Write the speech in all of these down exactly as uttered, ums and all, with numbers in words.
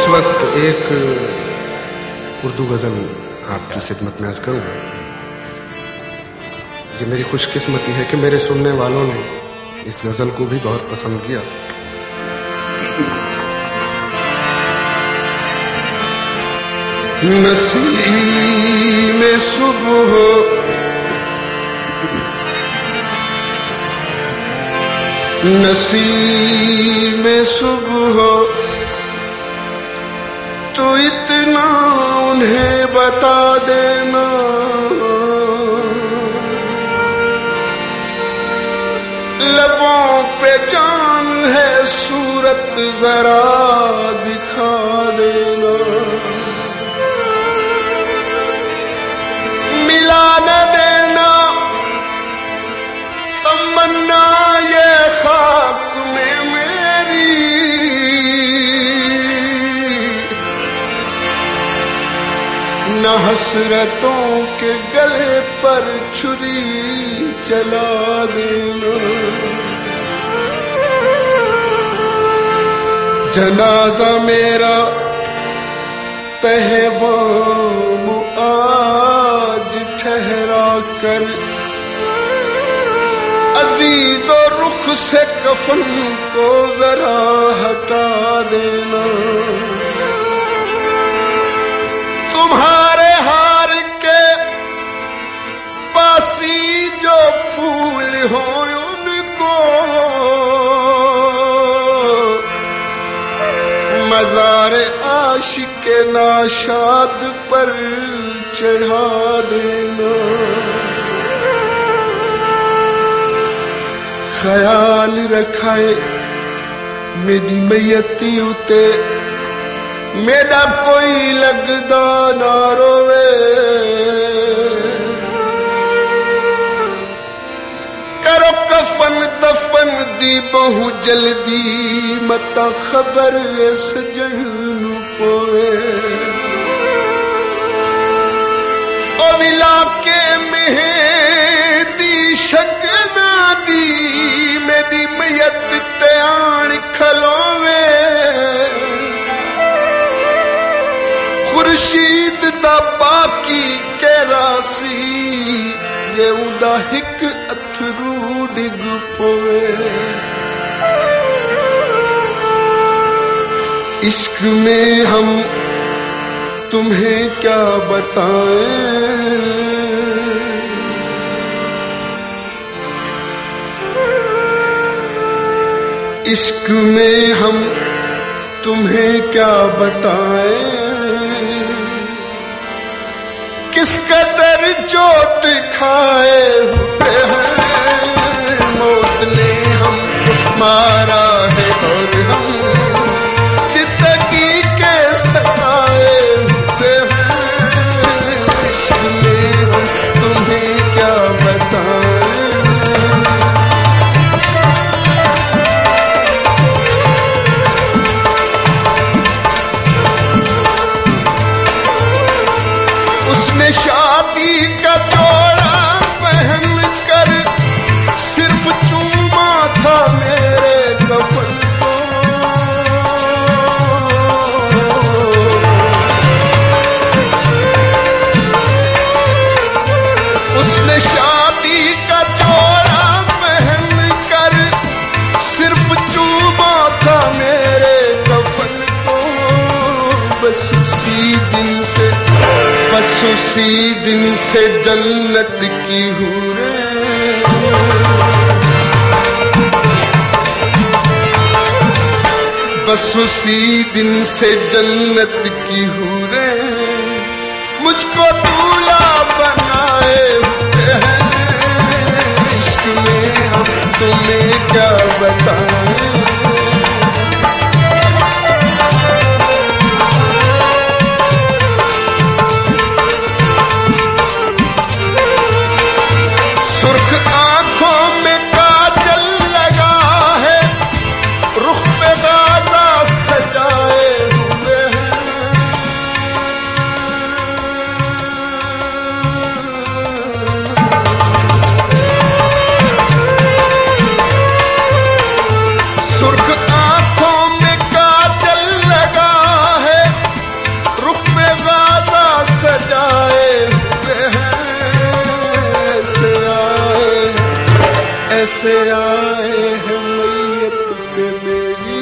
इस वक्त एक उर्दू गज़ल आपकी खिदमत में अर्ज़ करूँगा। ये मेरी खुशकिस्मती है कि मेरे सुनने वालों ने इस गज़ल को भी बहुत पसंद किया। नसीम सुबह नसीम सुबह तो इतना उन्हें बता देना, लबों पे जान है सूरत जरा दिखा देना। मिला न देना तमन्ना ये खाक में मेरी, न हसरतों के गले पर छुरी चला देना। जनाजा मेरा तहबाम आज ठहरा कर, अजीज और रुख से कफन को जरा हटा देना। तुम्हारे हार के पासी जो फूल हो उनको मज़ार आशिक नाशाद पर चढ़ा देना। ख्याल रखाए मेरी मैयती उते, मेरा कोई लगदा ना रोवे। करो कफन दफन दी बहु जल्दी, मता खबर सजन नू पोवे। ओ इलाके मेहदी शगना दी, मेरी मैयत ते आन खलोवे। खुर्शीद दा बाकी केरासी, ये उदा हिक अथरू डिग पोवे। इश्क में हम तुम्हें क्या बताएं, इश्क में हम तुम्हें क्या बताएं। किस कदर चोट खाए हुए हैं, मौत ने हमको मारा है और हम जिंदगी के सताए हुए हैं। इश्क में हम तुम्हें क्या बताएं। शादी का जोड़ा पहन कर सिर्फ चूमा था मेरे कफन को। उसने शादी का जोड़ा पहन कर सिर्फ चूमा था मेरे कफन को। बस उसी दिन से बस उसी दिन से जन्नत की हूरें, बस उसी दिन से जन्नत की हूरें मुझको दूल्हा बनाए हुए हैं। इश्क में हम तुम्हें क्या बताएं। सुर्ख आंखों में काजल लगा है, रुख पे गाजा सजाए हुए हैं। पे मेरी।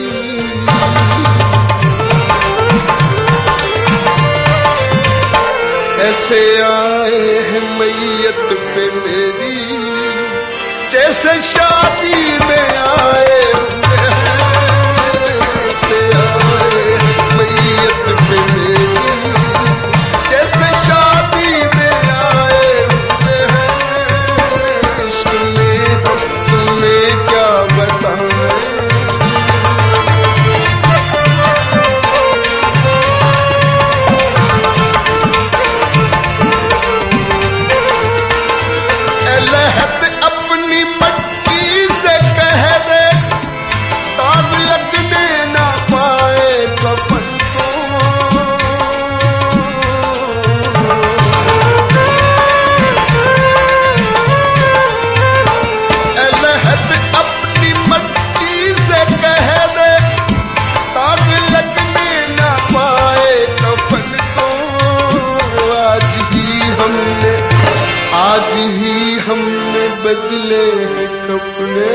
ऐसे आए हैं मैयत पे मेरी जैसे शादी में आए हुए हैं। ऐसे आए हैं मैयत पे मेरी जैसे शादी में आए हुए हैं। इश्क में हम तुम्हें क्या बताएं, लहद अपनी मट्टी से कह दे दाग लगने ना पाए कफन को। लहद अपनी मट्टी से कह दे दाग लगने ना पाए कफन को। आज ही हमने आज ही हमने बदले हैं कपड़े,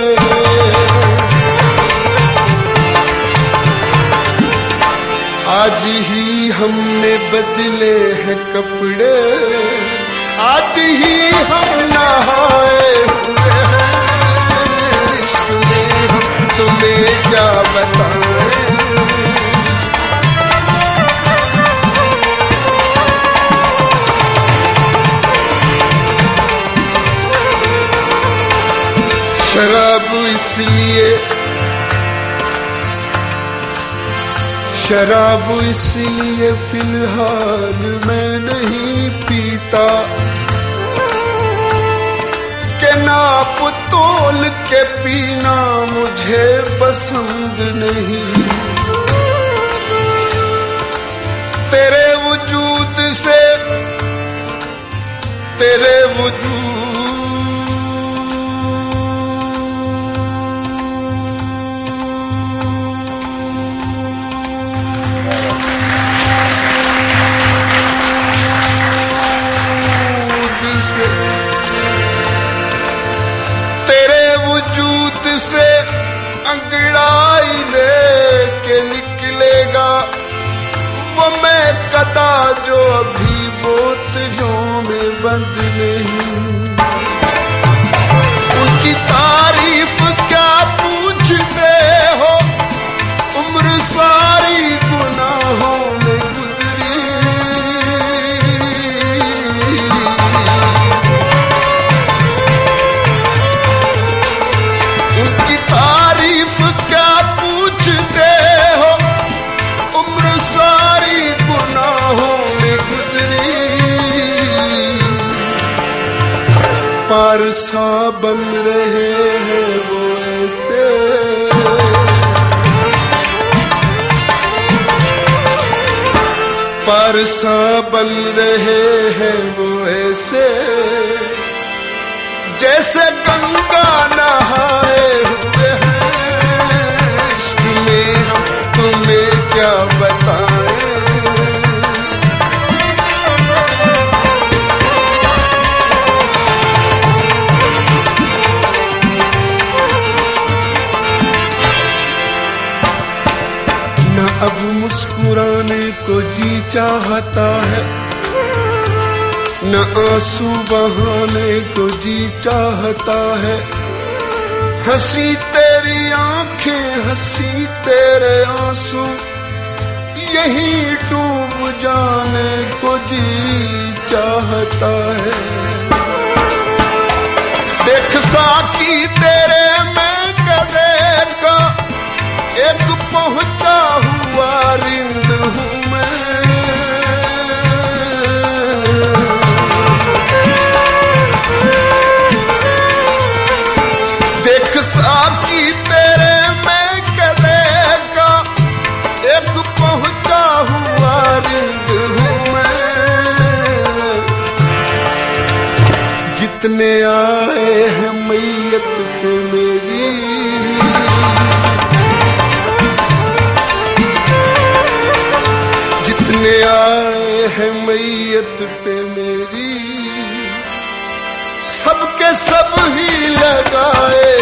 आज ही हमने बदले हैं कपड़े, आज ही हम नहाए हुए हैं। इश्क में हम तुम्हें क्या बताएं, शराब इसलिए शराब इसलिए फिलहाल मैं नहीं पीता के नाप तोल के पीना मुझे पसंद नहीं। तेरे वजूद से तेरे वजूद से अंगड़ाई लेके निकलेगा वो मैं कदा जो अभी बोतलों में बंद नहीं। उनकी तारीफ क्या पूछते हो, उम्र सारी गुनाहों में गुजरी। उनकी तारीफ क्या पूछते हो, उम्र सारी गुनाहों में गुजरी। पारसा बन रहे हैं वो ऐसे, पारसा बन रहे हैं वो ऐसे जैसे गंगा नहाए हुए हैं। इश्क में हम तुम्हें क्या बताएं, न अब मुस्कुराने को जी चाहता है, न आंसू बहाने को जी चाहता है। हंसी तेरी आंखें हंसी तेरे आंसू, यही डूब जाने को जी चाहता है। देख साकी तेरे मैं कदे का एक पहुंचा हुआ रिंद हूँ मैं। देख साकी तेरे मैं कदे का एक पहुंचा हुआ रिंद हूँ मैं। जितने आए हैं मैयत पे मेरी, जितने आए हैं मैयत पे मेरी, सबके सब ही लगाए